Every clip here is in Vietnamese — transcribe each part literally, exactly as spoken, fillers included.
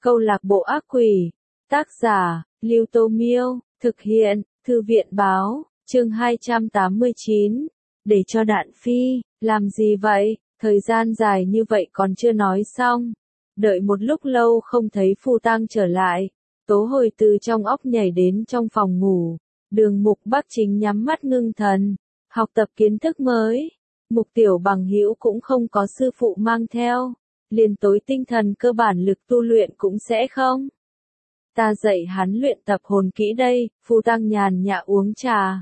Câu lạc bộ ác quỷ. Tác giả, Lưu Tô Miêu. Thực hiện, Thư viện Báo. Chương hai trăm tám mươi chín. Để cho Đạn Phi. Làm gì vậy? Thời gian dài như vậy còn chưa nói xong. Đợi một lúc lâu không thấy Phù Tăng trở lại. Tố Hồi từ trong óc nhảy đến trong phòng ngủ. Đường Mục Bắc chính nhắm mắt ngưng thần. Học tập kiến thức mới. Mục Tiểu Bằng Hữu cũng không có sư phụ mang theo. Liền tối tinh thần cơ bản lực tu luyện cũng sẽ không. Ta dạy hắn luyện tập hồn kỹ đây. Phù Tăng nhàn nhã uống trà.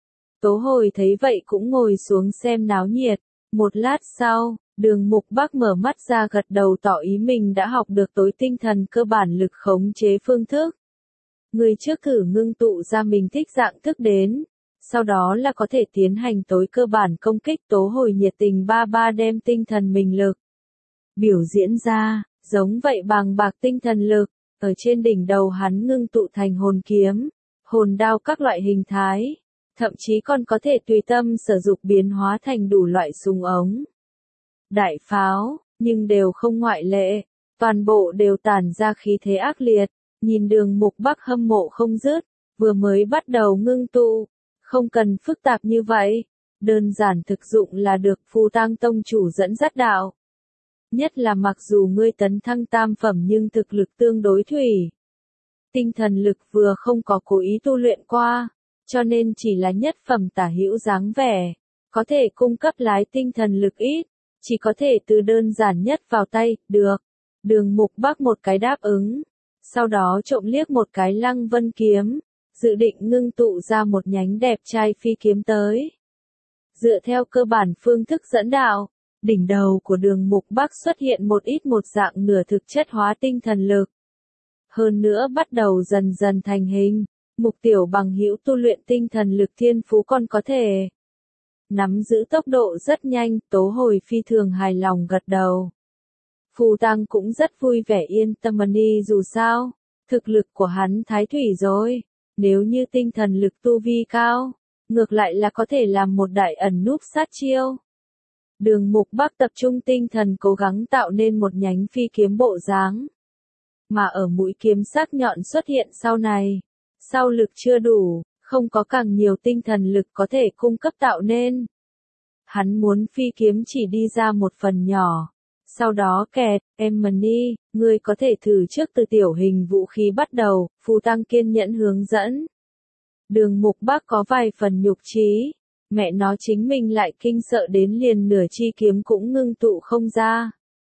Tố Hồi thấy vậy cũng ngồi xuống xem náo nhiệt. Một lát sau, Đường Mục Bắc mở mắt ra gật đầu tỏ ý mình đã học được tối tinh thần cơ bản lực khống chế phương thức. Người trước thử ngưng tụ ra mình thích dạng thức đến. Sau đó là có thể tiến hành tối cơ bản công kích. Tố Hồi nhiệt tình ba ba đem tinh thần mình lực biểu diễn ra, giống vậy bằng bạc tinh thần lực, ở trên đỉnh đầu hắn ngưng tụ thành hồn kiếm, hồn đao các loại hình thái, thậm chí còn có thể tùy tâm sử dụng biến hóa thành đủ loại súng ống, đại pháo, nhưng đều không ngoại lệ, toàn bộ đều tản ra khí thế ác liệt, nhìn Đường Mục Bắc hâm mộ không dứt, vừa mới bắt đầu ngưng tụ, không cần phức tạp như vậy, đơn giản thực dụng là được. Phù Tăng tông chủ dẫn dắt đạo. Nhất là mặc dù ngươi tấn thăng tam phẩm nhưng thực lực tương đối thủy. Tinh thần lực vừa không có cố ý tu luyện qua, cho nên chỉ là nhất phẩm tả hữu dáng vẻ, có thể cung cấp lái tinh thần lực ít, chỉ có thể từ đơn giản nhất vào tay, được. Đường Mục Bắc một cái đáp ứng, sau đó trộm liếc một cái Lăng Vân kiếm, dự định ngưng tụ ra một nhánh đẹp trai phi kiếm tới. Dựa theo cơ bản phương thức dẫn đạo, đỉnh đầu của Đường Mục Bắc xuất hiện một ít một dạng nửa thực chất hóa tinh thần lực. Hơn nữa bắt đầu dần dần thành hình, Mục Tiểu Bằng Hữu tu luyện tinh thần lực thiên phú còn có thể nắm giữ tốc độ rất nhanh. Tố Hồi phi thường hài lòng gật đầu. Phù Tăng cũng rất vui vẻ yên tâm đi, dù sao, thực lực của hắn thái thủy rồi, nếu như tinh thần lực tu vi cao, ngược lại là có thể làm một đại ẩn núp sát chiêu. Đường Mục Bắc tập trung tinh thần cố gắng tạo nên một nhánh phi kiếm bộ dáng. Mà ở mũi kiếm sắc nhọn xuất hiện sau này, sau lực chưa đủ, không có càng nhiều tinh thần lực có thể cung cấp tạo nên. Hắn muốn phi kiếm chỉ đi ra một phần nhỏ. Sau đó kẹt, em Mani, ngươi có thể thử trước từ tiểu hình vũ khí bắt đầu. Phù Tăng kiên nhẫn hướng dẫn. Đường Mục Bắc có vài phần nhục trí. Mẹ nó chính mình lại kinh sợ đến liền nửa chi kiếm cũng ngưng tụ không ra.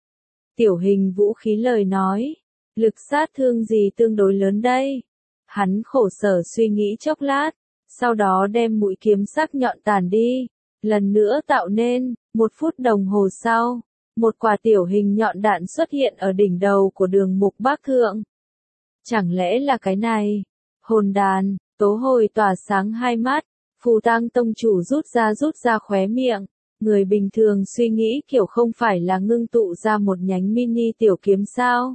Tiểu hình vũ khí lời nói, lực sát thương gì tương đối lớn đây? Hắn khổ sở suy nghĩ chốc lát, sau đó đem mũi kiếm sắc nhọn tàn đi, lần nữa tạo nên. Một phút đồng hồ sau, một quả tiểu hình nhọn đạn xuất hiện ở đỉnh đầu của Đường Mục Bắc thượng. Chẳng lẽ là cái này? Hồn đàn. Tố Hồi tỏa sáng hai mắt. Phù Tăng tông chủ rút ra rút ra khóe miệng, người bình thường suy nghĩ kiểu không phải là ngưng tụ ra một nhánh mini tiểu kiếm sao?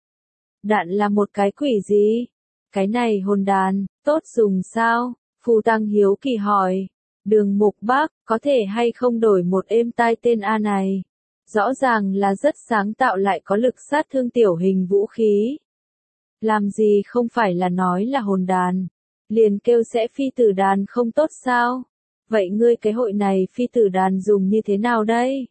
Đạn là một cái quỷ gì? Cái này hồn đàn, tốt dùng sao? Phù Tăng hiếu kỳ hỏi. Đường Mục Bắc, có thể hay không đổi một êm tai tên A này? Rõ ràng là rất sáng tạo lại có lực sát thương tiểu hình vũ khí. Làm gì không phải là nói là hồn đàn? Liền kêu sẽ phi tử đàn không tốt sao? Vậy ngươi cái hội này phi tử đàn dùng như thế nào đây?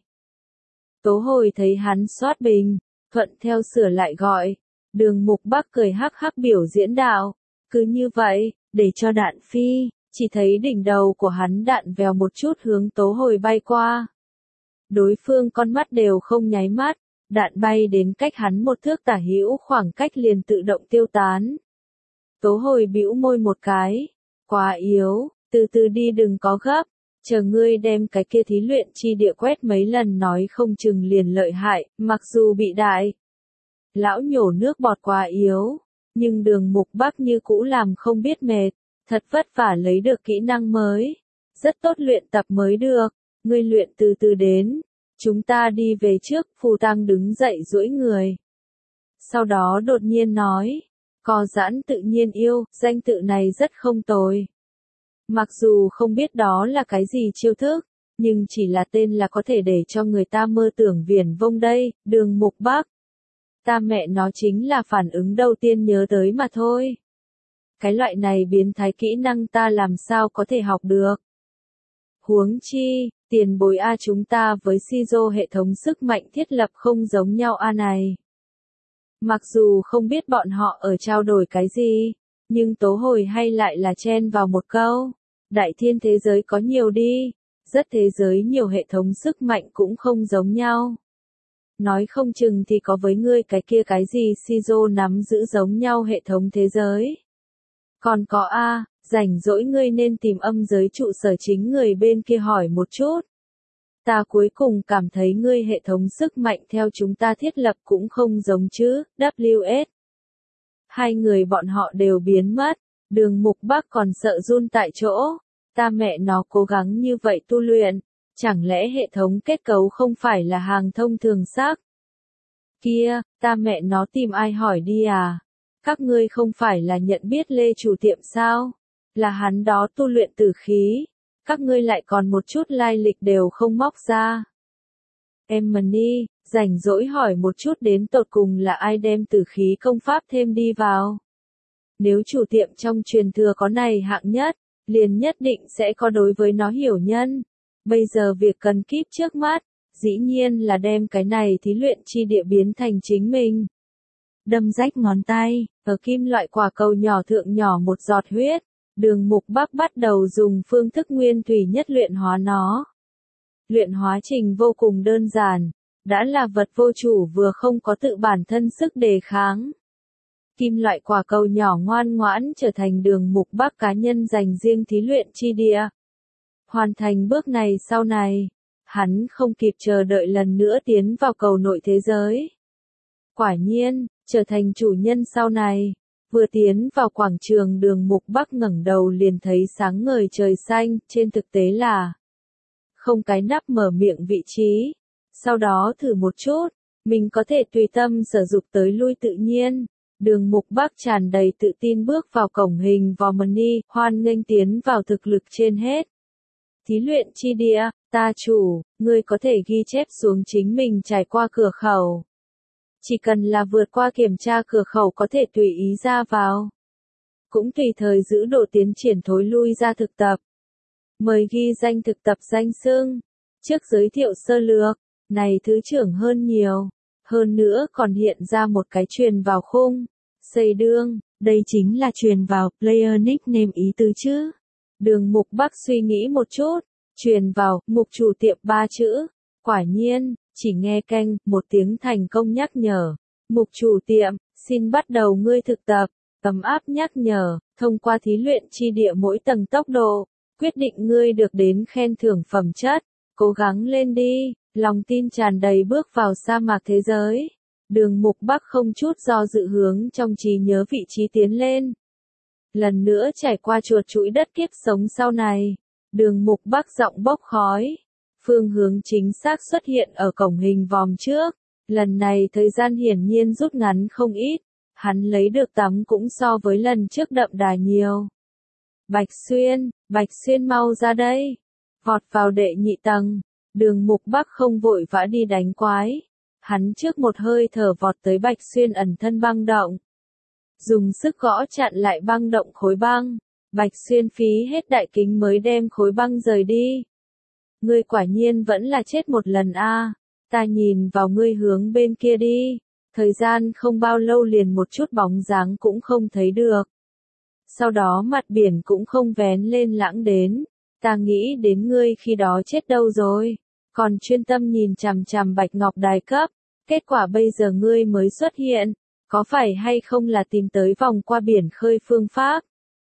Tố Hồi thấy hắn soát bình, thuận theo sửa lại gọi. Đường Mục Bắc cười hắc hắc biểu diễn đạo. Cứ như vậy, để cho đạn phi, chỉ thấy đỉnh đầu của hắn đạn vèo một chút hướng Tố Hồi bay qua. Đối phương con mắt đều không nháy mắt, đạn bay đến cách hắn một thước tả hữu khoảng cách liền tự động tiêu tán. Tố Hồi bĩu môi một cái, quá yếu, từ từ đi đừng có gấp, chờ ngươi đem cái kia thí luyện chi địa quét mấy lần nói không chừng liền lợi hại, mặc dù bị đại. Lão nhổ nước bọt quá yếu, nhưng Đường Mục Bắc như cũ làm không biết mệt, thật vất vả lấy được kỹ năng mới, rất tốt luyện tập mới được, ngươi luyện từ từ đến, chúng ta đi về trước. Phù Tăng đứng dậy duỗi người. Sau đó đột nhiên nói. Co giãn tự nhiên yêu, danh tự này rất không tồi. Mặc dù không biết đó là cái gì chiêu thức, nhưng chỉ là tên là có thể để cho người ta mơ tưởng viển vông đây. Đường Mục Bắc Ta mẹ nó chính là phản ứng đầu tiên nhớ tới mà thôi. Cái loại này biến thái kỹ năng ta làm sao có thể học được. Huống chi, tiền bối A chúng ta với Shizo hệ thống sức mạnh thiết lập không giống nhau A này. Mặc dù không biết bọn họ ở trao đổi cái gì, nhưng tố hồi hay lại là chen vào một câu. Đại thiên thế giới có nhiều đi, rất thế giới nhiều hệ thống sức mạnh cũng không giống nhau. Nói không chừng thì có với ngươi cái kia cái gì Shizo nắm giữ giống nhau hệ thống thế giới. Còn có A, rảnh rỗi ngươi nên tìm âm giới trụ sở chính người bên kia hỏi một chút. Ta cuối cùng cảm thấy ngươi hệ thống sức mạnh theo chúng ta thiết lập cũng không giống chứ, W S. Hai người bọn họ đều biến mất, Đường Mục Bắc còn sợ run tại chỗ. Ta mẹ nó cố gắng như vậy tu luyện, chẳng lẽ hệ thống kết cấu không phải là hàng thông thường xác? Kia, ta mẹ nó tìm ai hỏi đi à? Các ngươi không phải là nhận biết Lê chủ tiệm sao? Là hắn đó tu luyện tử khí. Các ngươi lại còn một chút lai lịch đều không móc ra. Emily, rảnh rỗi hỏi một chút đến tột cùng là ai đem tử khí công pháp thêm đi vào. Nếu chủ tiệm trong truyền thừa có này hạng nhất, liền nhất định sẽ có đối với nó hiểu nhân. Bây giờ việc cần kíp trước mắt, dĩ nhiên là đem cái này thí luyện chi địa biến thành chính mình. Đâm rách ngón tay, ở kim loại quả cầu nhỏ thượng nhỏ một giọt huyết, Đường Mục Bắc bắt đầu dùng phương thức nguyên thủy nhất luyện hóa nó. Luyện hóa trình vô cùng đơn giản, đã là vật vô chủ vừa không có tự bản thân sức đề kháng. Kim loại quả cầu nhỏ ngoan ngoãn trở thành Đường Mục Bắc cá nhân dành riêng thí luyện chi địa. Hoàn thành bước này sau này, hắn không kịp chờ đợi lần nữa tiến vào cầu nội thế giới. Quả nhiên, trở thành chủ nhân sau này, vừa tiến vào quảng trường Đường Mục Bắc ngẩng đầu liền thấy sáng ngời trời xanh, trên thực tế là không cái nắp mở miệng vị trí. Sau đó thử một chút, mình có thể tùy tâm sở dục tới lui tự nhiên. Đường Mục Bắc tràn đầy tự tin bước vào cổng hình vò mini, hoan nghênh tiến vào thực lực trên hết. Thí luyện chi địa, ta chủ, ngươi có thể ghi chép xuống chính mình trải qua cửa khẩu. Chỉ cần là vượt qua kiểm tra cửa khẩu có thể tùy ý ra vào. Cũng tùy thời giữ độ tiến triển thối lui ra thực tập. Mời ghi danh thực tập danh xưng. Trước giới thiệu sơ lược, này thứ trưởng hơn nhiều. Hơn nữa còn hiện ra một cái truyền vào khung. Xây đương, đây chính là truyền vào player nickname ý tứ chứ. Đường Mục Bắc suy nghĩ một chút. Truyền vào, mục chủ tiệm ba chữ. Quả nhiên, chỉ nghe canh, một tiếng thành công nhắc nhở. Mục chủ tiệm, xin bắt đầu ngươi thực tập. Ấm áp nhắc nhở, thông qua thí luyện chi địa mỗi tầng tốc độ. Quyết định ngươi được đến khen thưởng phẩm chất. Cố gắng lên đi, lòng tin tràn đầy bước vào sa mạc thế giới. Đường Mục Bắc không chút do dự hướng trong trí nhớ vị trí tiến lên. Lần nữa trải qua chuột chuỗi đất kiếp sống sau này. Đường Mục Bắc giọng bốc khói. Phương hướng chính xác xuất hiện ở cổng hình vòm trước. Lần này thời gian hiển nhiên rút ngắn không ít. Hắn lấy được tắm cũng so với lần trước đậm đà nhiều. Bạch Xuyên, Bạch Xuyên mau ra đây. Vọt vào đệ nhị tầng. Đường Mục Bắc không vội vã đi đánh quái. Hắn trước một hơi thở vọt tới Bạch Xuyên ẩn thân băng động. Dùng sức gõ chặn lại băng động khối băng. Bạch Xuyên phí hết đại kính mới đem khối băng rời đi. Ngươi quả nhiên vẫn là chết một lần a. Ta nhìn vào ngươi hướng bên kia đi. Thời gian không bao lâu liền một chút bóng dáng cũng không thấy được. Sau đó mặt biển cũng không vén lên lãng đến. Ta nghĩ đến ngươi khi đó chết đâu rồi. Còn chuyên tâm nhìn chằm chằm Bạch Ngọc đài cấp. Kết quả bây giờ ngươi mới xuất hiện. Có phải hay không là tìm tới vòng qua biển khơi phương pháp?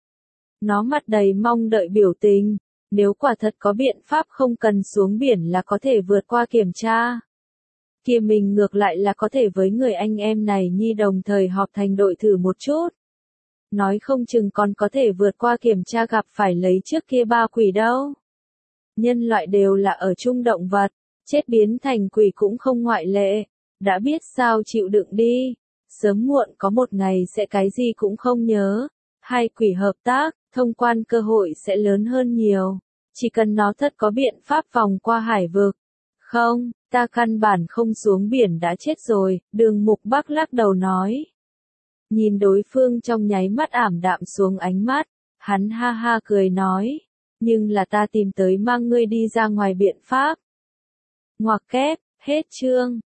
Nó mặt đầy mong đợi biểu tình. Nếu quả thật có biện pháp không cần xuống biển là có thể vượt qua kiểm tra. Kia mình ngược lại là có thể với người anh em này nhi đồng thời họp thành đội thử một chút. Nói không chừng còn có thể vượt qua kiểm tra gặp phải lấy trước kia ba quỷ đâu. Nhân loại đều là ở chung động vật, chết biến thành quỷ cũng không ngoại lệ. Đã biết sao chịu đựng đi. Sớm muộn có một ngày sẽ cái gì cũng không nhớ. Hai quỷ hợp tác, thông quan cơ hội sẽ lớn hơn nhiều. Chỉ cần nó thật có biện pháp vòng qua hải vực. Không, Ta căn bản không xuống biển đã chết rồi, Đường Mục Bắc lắc đầu nói. Nhìn đối phương trong nháy mắt ảm đạm xuống ánh mắt, hắn ha ha cười nói, nhưng là ta tìm tới mang ngươi đi ra ngoài biện pháp. Ngoặc kép, hết chương.